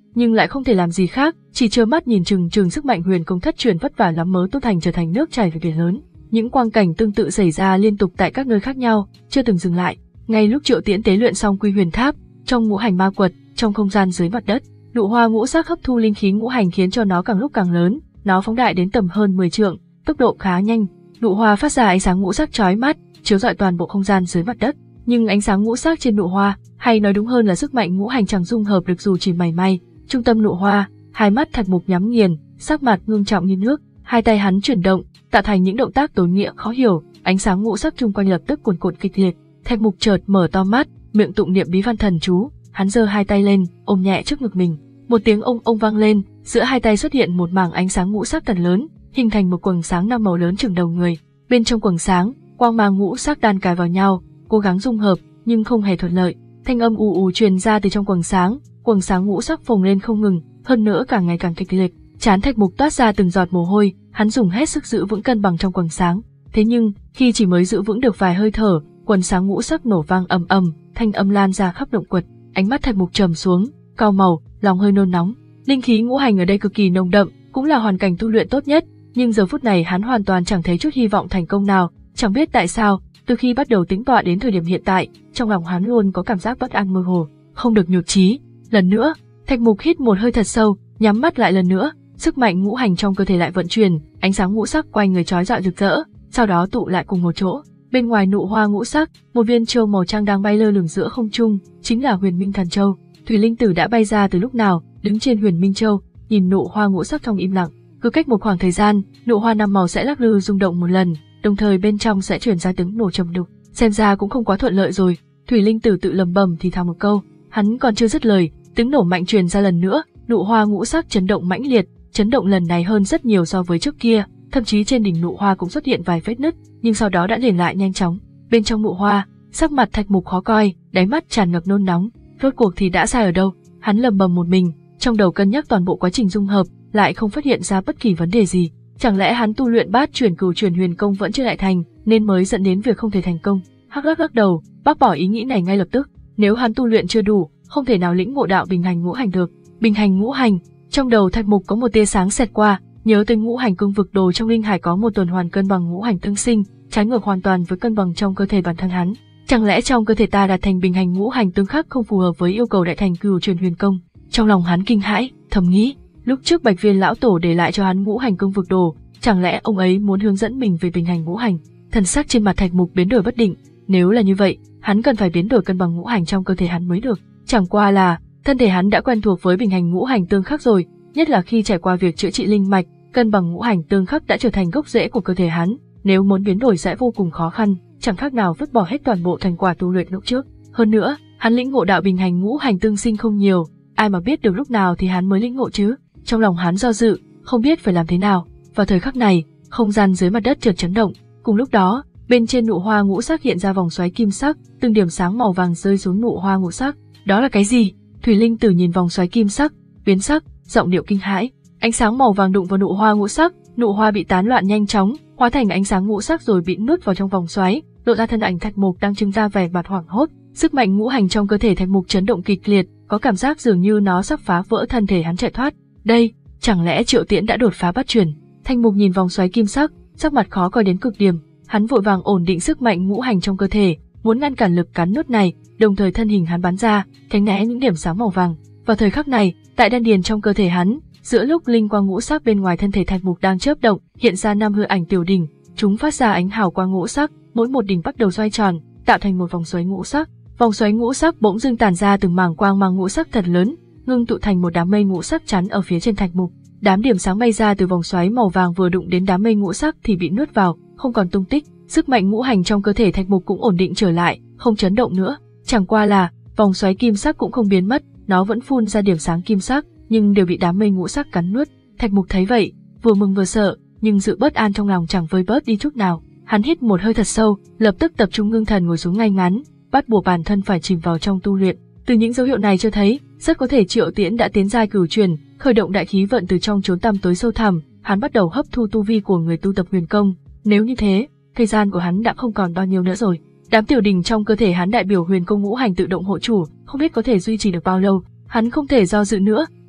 nhưng lại không thể làm gì khác, chỉ trơ mắt nhìn chừng chừng sức mạnh huyền công thất truyền vất vả lắm mới tu thành trở thành nước chảy về biển lớn. Những quang cảnh tương tự xảy ra liên tục tại các nơi khác nhau, chưa từng dừng lại. Ngay lúc Triệu Tiễn tế luyện xong Quy Huyền Tháp, trong ngũ hành ma quật, trong không gian dưới mặt đất, nụ hoa ngũ sắc hấp thu linh khí ngũ hành khiến cho nó càng lúc càng lớn, nó phóng đại đến tầm hơn mười trượng, tốc độ khá nhanh. Nụ hoa phát ra ánh sáng ngũ sắc chói mắt, chiếu rọi toàn bộ không gian dưới mặt đất. Nhưng ánh sáng ngũ sắc trên nụ hoa, hay nói đúng hơn là sức mạnh ngũ hành chẳng dung hợp được dù chỉ mảy may. Trung tâm nụ hoa, hai mắt Thạch Mục nhắm nghiền, sắc mặt ngưng trọng như nước, hai tay hắn chuyển động, tạo thành những động tác tối nghĩa khó hiểu. Ánh sáng ngũ sắc chung quanh lập tức cuồn cuộn kịch liệt. Thạch Mục chợt mở to mắt, miệng tụng niệm bí văn thần chú, hắn giơ hai tay lên, ôm nhẹ trước ngực mình. Một tiếng ông ông vang lên, giữa hai tay xuất hiện một mảng ánh sáng ngũ sắc thật lớn, hình thành một quầng sáng năm màu lớn chừng đầu người. Bên trong quầng sáng, quang mang ngũ sắc đan cài vào nhau, cố gắng dung hợp, nhưng không hề thuận lợi. Thanh âm ù ù truyền ra từ trong quầng sáng, quầng sáng ngũ sắc phồng lên không ngừng, hơn nữa càng ngày càng kịch liệt. Trán Thạch Mục toát ra từng giọt mồ hôi, hắn dùng hết sức giữ vững cân bằng trong quầng sáng. Thế nhưng, khi chỉ mới giữ vững được vài hơi thở, quần sáng ngũ sắc nổ vang ầm ầm, thanh âm lan ra khắp động quật. Ánh mắt Thạch Mục trầm xuống, cau màu, lòng hơi nôn nóng. Linh khí ngũ hành ở đây cực kỳ nồng đậm, cũng là hoàn cảnh tu luyện tốt nhất, nhưng giờ phút này hắn hoàn toàn chẳng thấy chút hy vọng thành công nào. Chẳng biết tại sao, từ khi bắt đầu tĩnh tọa đến thời điểm hiện tại, trong lòng hắn luôn có cảm giác bất an mơ hồ, không được nhụt chí. Lần nữa, Thạch Mục hít một hơi thật sâu, nhắm mắt lại lần nữa, sức mạnh ngũ hành trong cơ thể lại vận chuyển, ánh sáng ngũ sắc quanh người chói rọi rực rỡ, sau đó tụ lại cùng một chỗ. Bên ngoài nụ hoa ngũ sắc, một viên châu màu trắng đang bay lơ lửng giữa không trung, chính là Huyền Minh Thần Châu. Thủy Linh Tử đã bay ra từ lúc nào, đứng trên Huyền Minh Châu, nhìn nụ hoa ngũ sắc trong im lặng. Cứ cách một khoảng thời gian, nụ hoa năm màu sẽ lắc lư rung động một lần, đồng thời bên trong sẽ truyền ra tiếng nổ trầm đục. Xem ra cũng không quá thuận lợi rồi. Thủy Linh Tử tự lẩm bẩm thì thào một câu, hắn còn chưa dứt lời, tiếng nổ mạnh truyền ra lần nữa, nụ hoa ngũ sắc chấn động mãnh liệt, chấn động lần này hơn rất nhiều so với trước kia, thậm chí trên đỉnh nụ hoa cũng xuất hiện vài vết nứt, nhưng sau đó đã liền lại nhanh chóng. Bên trong nụ hoa, sắc mặt Thạch Mục khó coi, đáy mắt tràn ngập nôn nóng, rốt cuộc thì đã sai ở đâu? Hắn lẩm bẩm một mình, trong đầu cân nhắc toàn bộ quá trình dung hợp, lại không phát hiện ra bất kỳ vấn đề gì. Chẳng lẽ hắn tu luyện bát chuyển cửu chuyển huyền công vẫn chưa đại thành, nên mới dẫn đến việc không thể thành công? Hắc lắc lắc đầu, bác bỏ ý nghĩ này ngay lập tức. Nếu hắn tu luyện chưa đủ, không thể nào lĩnh ngộ đạo bình hành ngũ hành được. Bình hành ngũ hành, trong đầu Thạch Mục có một tia sáng xẹt qua, nhớ tới ngũ hành cương vực đồ trong linh hải có một tuần hoàn cân bằng ngũ hành tương sinh, trái ngược hoàn toàn với cân bằng trong cơ thể bản thân hắn. Chẳng lẽ trong cơ thể ta đạt thành bình hành ngũ hành tương khắc không phù hợp với yêu cầu đại thành cửu chuyển huyền công? Trong lòng hắn kinh hãi, thầm nghĩ, lúc trước Bạch Viên lão tổ để lại cho hắn ngũ hành cương vực đồ, chẳng lẽ ông ấy muốn hướng dẫn mình về bình hành ngũ hành? Thần sắc trên mặt Thạch Mục biến đổi bất định, nếu là như vậy, hắn cần phải biến đổi cân bằng ngũ hành trong cơ thể hắn mới được. Chẳng qua là, thân thể hắn đã quen thuộc với bình hành ngũ hành tương khắc rồi, nhất là khi trải qua việc chữa trị linh mạch, cân bằng ngũ hành tương khắc đã trở thành gốc rễ của cơ thể hắn, nếu muốn biến đổi sẽ vô cùng khó khăn, chẳng khác nào vứt bỏ hết toàn bộ thành quả tu luyện lúc trước. Hơn nữa, hắn lĩnh ngộ đạo bình hành ngũ hành tương sinh không nhiều, ai mà biết được lúc nào thì hắn mới lĩnh ngộ chứ? Trong lòng hắn do dự, không biết phải làm thế nào. Vào thời khắc này, không gian dưới mặt đất chợt chấn động, cùng lúc đó, bên trên nụ hoa ngũ sắc hiện ra vòng xoáy kim sắc, từng điểm sáng màu vàng rơi xuống nụ hoa ngũ sắc. Đó là cái gì? Thủy Linh Tử nhìn vòng xoáy kim sắc, biến sắc, giọng điệu kinh hãi. Ánh sáng màu vàng đụng vào nụ hoa ngũ sắc, nụ hoa bị tán loạn nhanh chóng, hóa thành ánh sáng ngũ sắc rồi bị nuốt vào trong vòng xoáy, lộ ra thân ảnh Thạch Mục đang trưng ra vẻ mặt hoảng hốt. Sức mạnh ngũ hành trong cơ thể Thạch Mục chấn động kịch liệt, có cảm giác dường như nó sắp phá vỡ thân thể hắn chạy thoát. Đây, chẳng lẽ Triệu Tiễn đã đột phá bát chuyển? Thạch Mục nhìn vòng xoáy kim sắc, sắc mặt khó coi đến cực điểm, hắn vội vàng ổn định sức mạnh ngũ hành trong cơ thể, muốn ngăn cản lực cắn nuốt này, đồng thời thân hình hắn bắn ra, tránh né những điểm sáng màu vàng. Vào thời khắc này, tại đan điền trong cơ thể hắn, giữa lúc linh quang ngũ sắc bên ngoài thân thể Thạch Mục đang chớp động, hiện ra năm hư ảnh tiểu đỉnh, chúng phát ra ánh hào quang ngũ sắc, mỗi một đỉnh bắt đầu xoay tròn, tạo thành một vòng xoáy ngũ sắc. Vòng xoáy ngũ sắc bỗng dưng tản ra từng mảng quang mang ngũ sắc thật lớn, ngưng tụ thành một đám mây ngũ sắc chắn ở phía trên Thạch Mục. Đám điểm sáng bay ra từ vòng xoáy màu vàng vừa đụng đến đám mây ngũ sắc thì bị nuốt vào, không còn tung tích. Sức mạnh ngũ hành trong cơ thể Thạch Mục cũng ổn định trở lại, không chấn động nữa. Chẳng qua là, vòng xoáy kim sắc cũng không biến mất, nó vẫn phun ra điểm sáng kim sắc, nhưng đều bị đám mây ngũ sắc cắn nuốt. Thạch Mục thấy vậy, vừa mừng vừa sợ, nhưng sự bất an trong lòng chẳng vơi bớt đi chút nào. Hắn hít một hơi thật sâu, lập tức tập trung ngưng thần ngồi xuống ngay ngắn, bắt buộc bản thân phải chìm vào trong tu luyện. Từ những dấu hiệu này cho thấy, rất có thể Triệu Tiễn đã tiến giai cửu chuyển, khởi động đại khí vận từ trong chốn tăm tối sâu thẳm, hắn bắt đầu hấp thu tu vi của người tu tập huyền công. Nếu như thế, thời gian của hắn đã không còn bao nhiêu nữa rồi. Đám tiểu đỉnh trong cơ thể hắn đại biểu huyền công ngũ hành tự động hộ chủ, không biết có thể duy trì được bao lâu. Hắn không thể do dự nữa,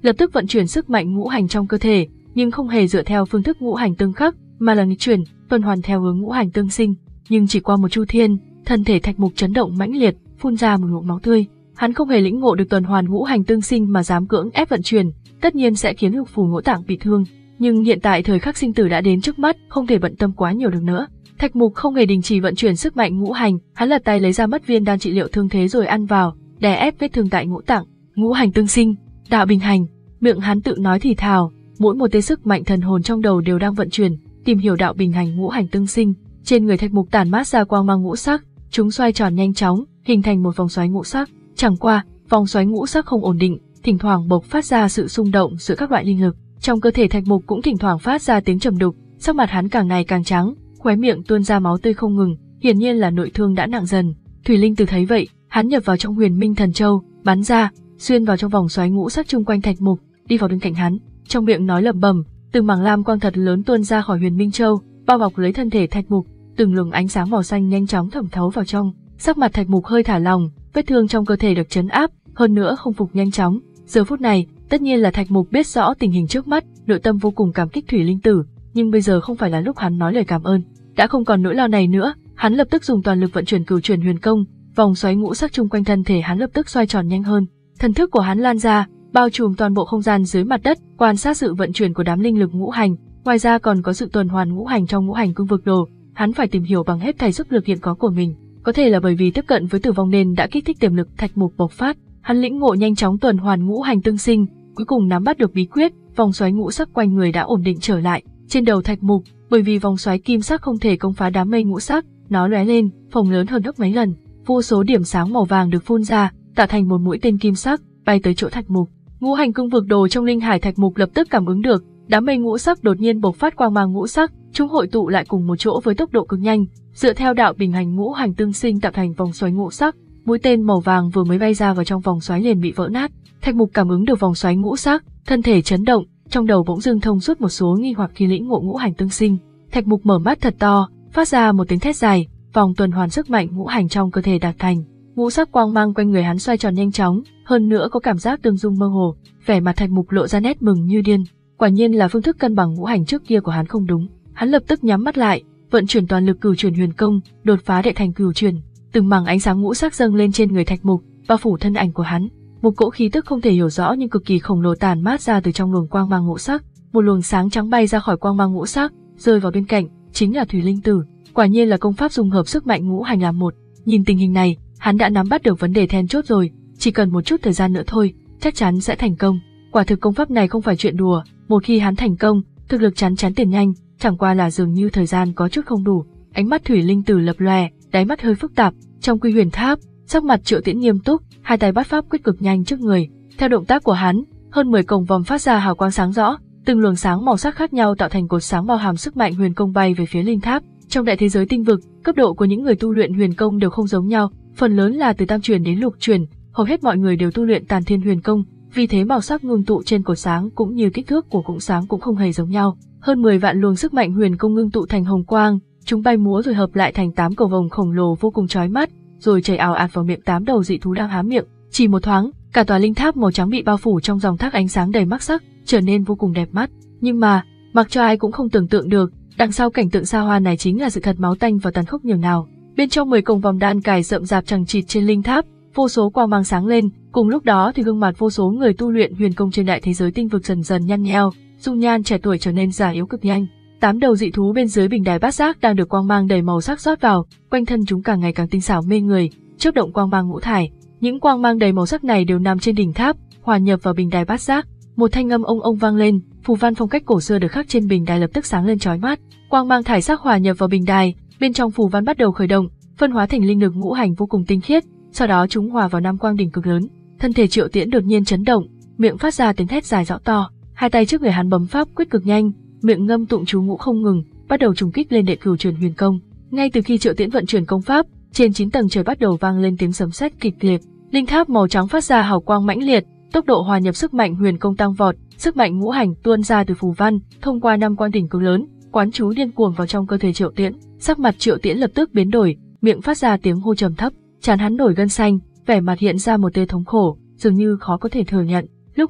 lập tức vận chuyển sức mạnh ngũ hành trong cơ thể, nhưng không hề dựa theo phương thức ngũ hành tương khắc, mà là nghịch chuyển, tuần hoàn theo hướng ngũ hành tương sinh. Nhưng chỉ qua một chu thiên, thân thể Thạch Mục chấn động mãnh liệt, phun ra một ngụm máu tươi. Hắn không hề lĩnh ngộ được tuần hoàn ngũ hành tương sinh mà dám cưỡng ép vận chuyển, tất nhiên sẽ khiến lục phủ ngũ tạng bị thương. Nhưng hiện tại thời khắc sinh tử đã đến trước mắt, không thể bận tâm quá nhiều được nữa. Thạch Mục không hề đình chỉ vận chuyển sức mạnh ngũ hành, hắn lật tay lấy ra mất viên đan trị liệu thương thế rồi ăn vào, đè ép vết thương tại ngũ tạng. Ngũ hành tương sinh, đạo bình hành, miệng hắn tự nói thì thào, mỗi một tia sức mạnh thần hồn trong đầu đều đang vận chuyển, tìm hiểu đạo bình hành ngũ hành tương sinh. Trên người Thạch Mục tản mát ra quang mang ngũ sắc, chúng xoay tròn nhanh chóng, hình thành một vòng xoáy ngũ sắc. Chẳng qua, vòng xoáy ngũ sắc không ổn định, thỉnh thoảng bộc phát ra sự xung động giữa các loại linh lực. Trong cơ thể Thạch Mục cũng thỉnh thoảng phát ra tiếng trầm đục, sắc mặt hắn càng ngày càng trắng, khóe miệng tuôn ra máu tươi không ngừng, hiển nhiên là nội thương đã nặng dần. Thủy Linh Tử thấy vậy, hắn nhập vào trong Huyền Minh Thần Châu, bắn ra, xuyên vào trong vòng xoáy ngũ sắc chung quanh Thạch Mục, đi vào bên cạnh hắn, trong miệng nói lẩm bẩm, từng mảng lam quang thật lớn tuôn ra khỏi Huyền Minh Châu, bao bọc lấy thân thể Thạch Mục, từng luồng ánh sáng màu xanh nhanh chóng thẩm thấu vào trong. Sắc mặt Thạch Mục hơi thả lỏng, vết thương trong cơ thể được trấn áp, hơn nữa không phục nhanh chóng. Giờ phút này, tất nhiên là Thạch Mục biết rõ tình hình trước mắt, nội tâm vô cùng cảm kích Thủy Linh Tử, nhưng bây giờ không phải là lúc hắn nói lời cảm ơn. Đã không còn nỗi lo này nữa, hắn lập tức dùng toàn lực vận chuyển Cửu Chuyển Huyền Công, vòng xoáy ngũ sắc chung quanh thân thể hắn lập tức xoay tròn nhanh hơn. Thần thức của hắn lan ra, bao trùm toàn bộ không gian dưới mặt đất, quan sát sự vận chuyển của đám linh lực ngũ hành, ngoài ra còn có sự tuần hoàn ngũ hành trong ngũ hành cương vực đồ, hắn phải tìm hiểu bằng hết thảy sức lực hiện có của mình. Có thể là bởi vì tiếp cận với tử vong nên đã kích thích tiềm lực Thạch Mục bộc phát, hắn lĩnh ngộ nhanh chóng tuần hoàn ngũ hành tương sinh, cuối cùng nắm bắt được bí quyết, vòng xoáy ngũ sắc quanh người đã ổn định trở lại. Trên đầu Thạch Mục, bởi vì vòng xoáy kim sắc không thể công phá đám mây ngũ sắc, nó lóe lên, phồng lớn hơn gấp mấy lần, vô số điểm sáng màu vàng được phun ra, tạo thành một mũi tên kim sắc, bay tới chỗ Thạch Mục. Ngũ hành cương vực đồ trong linh hải Thạch Mục lập tức cảm ứng được, đám mây ngũ sắc đột nhiên bộc phát quang mang ngũ sắc, chúng hội tụ lại cùng một chỗ với tốc độ cực nhanh, dựa theo đạo bình hành ngũ hành tương sinh tạo thành vòng xoáy ngũ sắc. Mũi tên màu vàng vừa mới bay ra vào trong vòng xoáy liền bị vỡ nát. Thạch Mục cảm ứng được vòng xoáy ngũ sắc, thân thể chấn động, trong đầu bỗng dưng thông suốt một số nghi hoặc khi lĩnh ngộ ngũ hành tương sinh. Thạch Mục mở mắt thật to, phát ra một tiếng thét dài, vòng tuần hoàn sức mạnh ngũ hành trong cơ thể đạt thành. Ngũ sắc quang mang quanh người hắn xoay tròn nhanh chóng, hơn nữa có cảm giác tương dung mơ hồ. Vẻ mặt Thạch Mục lộ ra nét mừng như điên. Quả nhiên là phương thức cân bằng ngũ hành trước kia của hắn không đúng. Hắn lập tức nhắm mắt lại, vận chuyển toàn lực Cửu Chuyển Huyền Công, đột phá đệ thành Cửu Chuyển. Từng mảng ánh sáng ngũ sắc dâng lên trên người Thạch Mục, bao phủ thân ảnh của hắn. Một cỗ khí tức không thể hiểu rõ nhưng cực kỳ khổng lồ tản mát ra từ trong luồng quang mang ngũ sắc. Một luồng sáng trắng bay ra khỏi quang mang ngũ sắc, rơi vào bên cạnh, chính là Thủy Linh Tử. Quả nhiên là công pháp dung hợp sức mạnh ngũ hành làm một. Nhìn tình hình này, hắn đã nắm bắt được vấn đề then chốt rồi, chỉ cần một chút thời gian nữa thôi, chắc chắn sẽ thành công. Quả thực công pháp này không phải chuyện đùa, một khi hắn thành công, thực lực chắn chắn tiền nhanh, chẳng qua là dường như thời gian có chút không đủ. Ánh mắt Thủy Linh Tử lập lòe, đáy mắt hơi phức tạp. Trong Quy Huyền Tháp, sắc mặt Triệu Tiễn nghiêm túc, hai tay bắt pháp quyết cực nhanh trước người. Theo động tác của hắn, hơn mười cổng vòm phát ra hào quang sáng rõ, từng luồng sáng màu sắc khác nhau tạo thành cột sáng bao hàm sức mạnh huyền công bay về phía linh tháp. Trong đại thế giới tinh vực, cấp độ của những người tu luyện huyền công đều không giống nhau, phần lớn là từ tam truyền đến lục truyền, hầu hết mọi người đều tu luyện Tàn Thiên Huyền Công, vì thế màu sắc ngưng tụ trên cột sáng cũng như kích thước của cụm sáng cũng không hề giống nhau. Hơn mười vạn luồng sức mạnh huyền công ngưng tụ thành hồng quang, chúng bay múa rồi hợp lại thành tám cầu vồng khổng lồ vô cùng chói mắt, rồi chảy ào ạt vào miệng tám đầu dị thú đang há miệng. Chỉ một thoáng, cả tòa linh tháp màu trắng bị bao phủ trong dòng thác ánh sáng đầy mắc sắc, trở nên vô cùng đẹp mắt. Nhưng mà, mặc cho ai cũng không tưởng tượng được, đằng sau cảnh tượng xa hoa này chính là sự thật máu tanh và tàn khốc nhường nào. Bên trong mười cổng vòm đan cài rậm rạp chằng chịt trên linh tháp, vô số quang mang sáng lên, cùng lúc đó thì gương mặt vô số người tu luyện huyền công trên đại thế giới tinh vực dần dần nhăn nheo, dung nhan trẻ tuổi trở nên già yếu cực nhanh. Tám đầu dị thú bên dưới bình đài bát giác đang được quang mang đầy màu sắc rót vào, quanh thân chúng càng ngày càng tinh xảo mê người, chớp động quang mang ngũ thải. Những quang mang đầy màu sắc này đều nằm trên đỉnh tháp, hòa nhập vào bình đài bát giác. Một thanh âm ông ông vang lên, phù văn phong cách cổ xưa được khắc trên bình đài lập tức sáng lên chói mắt. Quang mang thải sắc hòa nhập vào bình đài, bên trong phù văn bắt đầu khởi động, phân hóa thành linh lực ngũ hành vô cùng tinh khiết, sau đó chúng hòa vào năm quang đỉnh cực lớn. Thân thể Triệu Tiễn đột nhiên chấn động, miệng phát ra tiếng thét dài rõ to, hai tay trước người hắn bấm pháp quyết cực nhanh, miệng ngâm tụng chú ngũ không ngừng, bắt đầu trùng kích lên đệ Cửu Chuyển Huyền Công. Ngay từ khi Triệu Tiễn vận chuyển công pháp, trên chín tầng trời bắt đầu vang lên tiếng sấm sét kịch liệt, linh tháp màu trắng phát ra hào quang mãnh liệt, tốc độ hòa nhập sức mạnh huyền công tăng vọt, sức mạnh ngũ hành tuôn ra từ phù văn, thông qua năm quang đỉnh cực lớn, quán chú điên cuồng vào trong cơ thể Triệu Tiễn. Sắc mặt Triệu Tiễn lập tức biến đổi, miệng phát ra tiếng hô trầm thấp, trán hắn nổi gân xanh, vẻ mặt hiện ra một tia thống khổ, dường như khó có thể thừa nhận. Lúc này,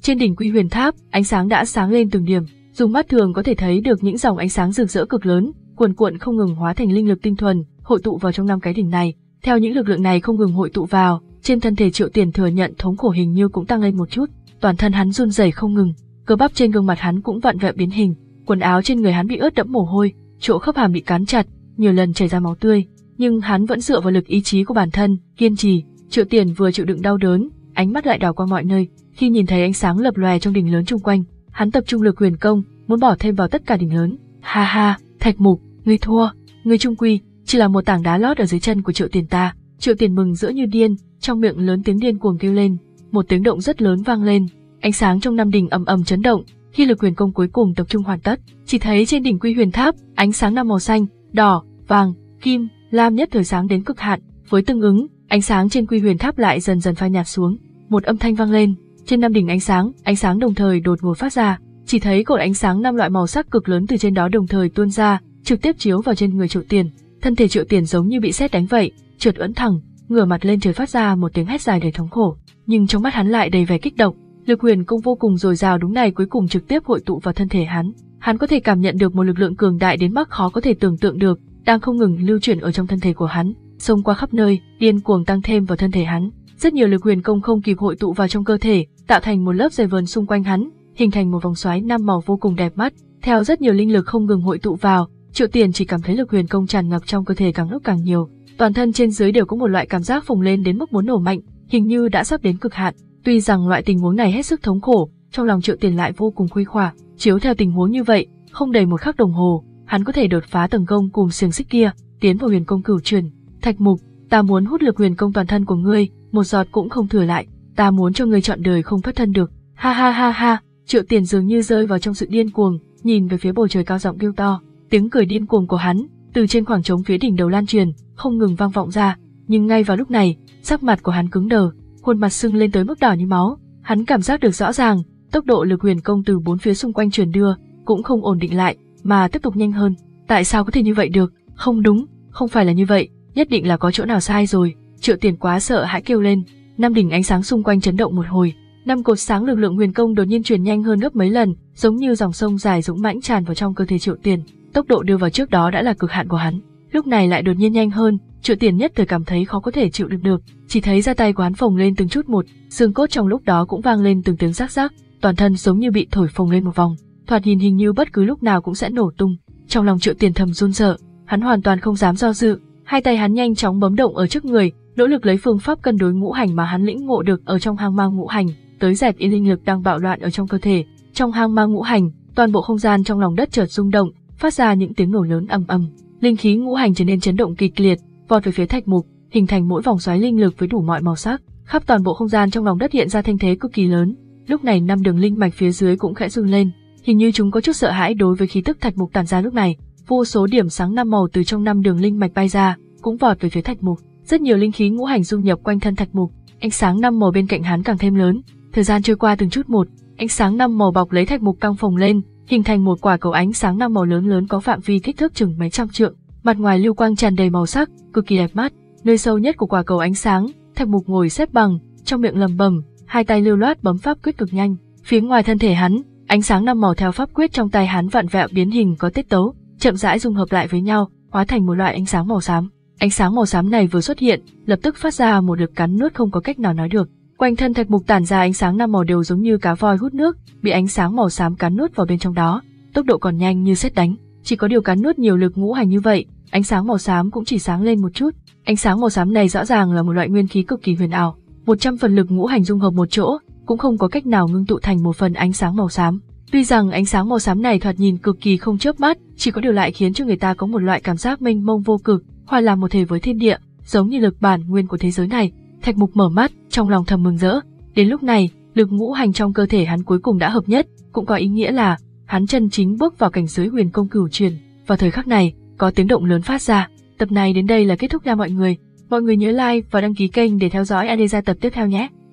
Trên đỉnh Quy Huyền Tháp, ánh sáng đã sáng lên từng điểm, dùng mắt thường có thể thấy được những dòng ánh sáng rực rỡ cực lớn, cuồn cuộn không ngừng hóa thành linh lực tinh thuần, hội tụ vào trong năm cái đỉnh này. Theo những lực lượng này không ngừng hội tụ vào, trên thân thể Triệu Tiền thừa nhận thống khổ hình như cũng tăng lên một chút, toàn thân hắn run rẩy không ngừng, cơ bắp trên gương mặt hắn cũng vặn vẹo biến hình, quần áo trên người hắn bị ướt đẫm mồ hôi, chỗ khớp hàm bị cắn chặt, nhiều lần chảy ra máu tươi, nhưng hắn vẫn dựa vào lực ý chí của bản thân, kiên trì. Triệu Tiền vừa chịu đựng đau đớn, ánh mắt lại đảo qua mọi nơi, khi nhìn thấy ánh sáng lập lòe trong đỉnh lớn chung quanh, hắn tập trung lực huyền công, muốn bỏ thêm vào tất cả đỉnh lớn. Ha ha, Thạch Mục, ngươi thua, ngươi trung quy chỉ là một tảng đá lót ở dưới chân của Triệu Tiền ta. Triệu Tiền mừng rỡ như điên, trong miệng lớn tiếng điên cuồng kêu lên, một tiếng động rất lớn vang lên, ánh sáng trong năm đỉnh ầm ầm chấn động. Khi lực huyền công cuối cùng tập trung hoàn tất, chỉ thấy trên đỉnh Quy Huyền Tháp, ánh sáng năm màu xanh, đỏ, vàng, kim, lam nhất thời sáng đến cực hạn, với tương ứng, ánh sáng trên Quy Huyền Tháp lại dần dần phai nhạt xuống. Một âm thanh vang lên, trên năm đỉnh ánh sáng, ánh sáng đồng thời đột ngột phát ra, chỉ thấy cột ánh sáng năm loại màu sắc cực lớn từ trên đó đồng thời tuôn ra, trực tiếp chiếu vào trên người Triệu Tiền. Thân thể Triệu Tiền giống như bị sét đánh vậy, trượt ưỡn thẳng, ngửa mặt lên trời phát ra một tiếng hét dài đầy thống khổ, nhưng trong mắt hắn lại đầy vẻ kích động. Lực huyền công vô cùng dồi dào đúng này cuối cùng trực tiếp hội tụ vào thân thể hắn. Hắn có thể cảm nhận được một lực lượng cường đại đến mức khó có thể tưởng tượng được, đang không ngừng lưu chuyển ở trong thân thể của hắn, xông qua khắp nơi, điên cuồng tăng thêm vào thân thể hắn. Rất nhiều lực huyền công không kịp hội tụ vào trong cơ thể, tạo thành một lớp dày vờn xung quanh hắn, hình thành một vòng xoáy năm màu vô cùng đẹp mắt. Theo rất nhiều linh lực không ngừng hội tụ vào, Triệu Tiền chỉ cảm thấy lực huyền công tràn ngập trong cơ thể càng lúc càng nhiều, toàn thân trên dưới đều có một loại cảm giác phồng lên đến mức muốn nổ mạnh, hình như đã sắp đến cực hạn. Tuy rằng loại tình huống này hết sức thống khổ, trong lòng Triệu Tiền lại vô cùng khuây khỏa. Chiếu theo tình huống như vậy, không đầy một khắc đồng hồ, hắn có thể đột phá tầng công cùng xiềng xích kia, tiến vào huyền công cửu truyền. Thạch Mục, ta muốn hút lực huyền công toàn thân của ngươi, một giọt cũng không thừa lại, ta muốn cho ngươi trọn đời không thoát thân được. Ha ha ha ha, Triệu Tiền dường như rơi vào trong sự điên cuồng, nhìn về phía bầu trời cao giọng kêu to, tiếng cười điên cuồng của hắn từ trên khoảng trống phía đỉnh đầu lan truyền, không ngừng vang vọng ra. Nhưng ngay vào lúc này, sắc mặt của hắn cứng đờ, khuôn mặt sưng lên tới mức đỏ như máu. Hắn cảm giác được rõ ràng, tốc độ lực huyền công từ bốn phía xung quanh truyền đưa cũng không ổn định lại, mà tiếp tục nhanh hơn. Tại sao có thể như vậy được? Không đúng, không phải là như vậy, nhất định là có chỗ nào sai rồi. Triệu Tiền quá sợ hãi kêu lên. Năm đỉnh ánh sáng xung quanh chấn động một hồi, năm cột sáng lực lượng huyền công đột nhiên truyền nhanh hơn gấp mấy lần, giống như dòng sông dài dũng mãnh tràn vào trong cơ thể Triệu Tiền. Tốc độ đưa vào trước đó đã là cực hạn của hắn, lúc này lại đột nhiên nhanh hơn. Triệu Tiền nhất thời cảm thấy khó có thể chịu đựng được, chỉ thấy da tay của hắn phồng lên từng chút một, xương cốt trong lúc đó cũng vang lên từng tiếng rắc rắc, toàn thân giống như bị thổi phồng lên một vòng, thoạt nhìn hình như bất cứ lúc nào cũng sẽ nổ tung. Trong lòng Triệu Tiền thầm run sợ, hắn hoàn toàn không dám do dự, hai tay hắn nhanh chóng bấm động ở trước người, nỗ lực lấy phương pháp cân đối ngũ hành mà hắn lĩnh ngộ được ở trong hang mang ngũ hành, tới dẹp yên linh lực đang bạo loạn ở trong cơ thể. Trong hang mang ngũ hành, toàn bộ không gian trong lòng đất chợt rung động, phát ra những tiếng nổ lớn ầm ầm, linh khí ngũ hành trở nên chấn động kịch liệt, vọt về phía Thạch Mục, hình thành mỗi vòng xoáy linh lực với đủ mọi màu sắc, khắp toàn bộ không gian trong lòng đất hiện ra thanh thế cực kỳ lớn. Lúc này năm đường linh mạch phía dưới cũng khẽ rung lên, hình như chúng có chút sợ hãi đối với khí tức Thạch Mục tản ra lúc này. Vô số điểm sáng năm màu từ trong năm đường linh mạch bay ra, cũng vọt về phía Thạch Mục. Rất nhiều linh khí ngũ hành dung nhập quanh thân Thạch Mục, ánh sáng năm màu bên cạnh hắn càng thêm lớn. Thời gian trôi qua từng chút một, ánh sáng năm màu bọc lấy Thạch Mục căng phồng lên, hình thành một quả cầu ánh sáng năm màu lớn lớn có phạm vi kích thước chừng mấy trăm trượng. Mặt ngoài lưu quang tràn đầy màu sắc, cực kỳ đẹp mắt. Nơi sâu nhất của quả cầu ánh sáng, Thạch Mục ngồi xếp bằng, trong miệng lẩm bẩm, hai tay lưu loát bấm pháp quyết cực nhanh. Phía ngoài thân thể hắn, ánh sáng năm màu theo pháp quyết trong tay hắn vặn vẹo biến hình có tiết tấu, chậm rãi dung hợp lại với nhau, hóa thành một loại ánh sáng màu xám. Ánh sáng màu xám này vừa xuất hiện, lập tức phát ra một lực cắn nuốt không có cách nào nói được. Quanh thân Thạch Mục tản ra ánh sáng năm màu đều giống như cá voi hút nước, bị ánh sáng màu xám cắn nuốt vào bên trong đó. Tốc độ còn nhanh như sét đánh, chỉ có điều cắn nuốt nhiều lực ngũ hành như vậy, ánh sáng màu xám cũng chỉ sáng lên một chút. Ánh sáng màu xám này rõ ràng là một loại nguyên khí cực kỳ huyền ảo, một trăm phần lực ngũ hành dung hợp một chỗ, cũng không có cách nào ngưng tụ thành một phần ánh sáng màu xám. Tuy rằng ánh sáng màu xám này thoạt nhìn cực kỳ không chớp mắt, chỉ có điều lại khiến cho người ta có một loại cảm giác mênh mông vô cực, hòa làm một thể với thiên địa, giống như lực bản nguyên của thế giới này. Thạch Mục mở mắt, trong lòng thầm mừng rỡ. Đến lúc này, lực ngũ hành trong cơ thể hắn cuối cùng đã hợp nhất, cũng có ý nghĩa là hắn chân chính bước vào cảnh giới huyền công cửu truyền. Vào thời khắc này, có tiếng động lớn phát ra. Tập này đến đây là kết thúc nha mọi người. Mọi người nhớ like và đăng ký kênh để theo dõi Adesa tập tiếp theo nhé.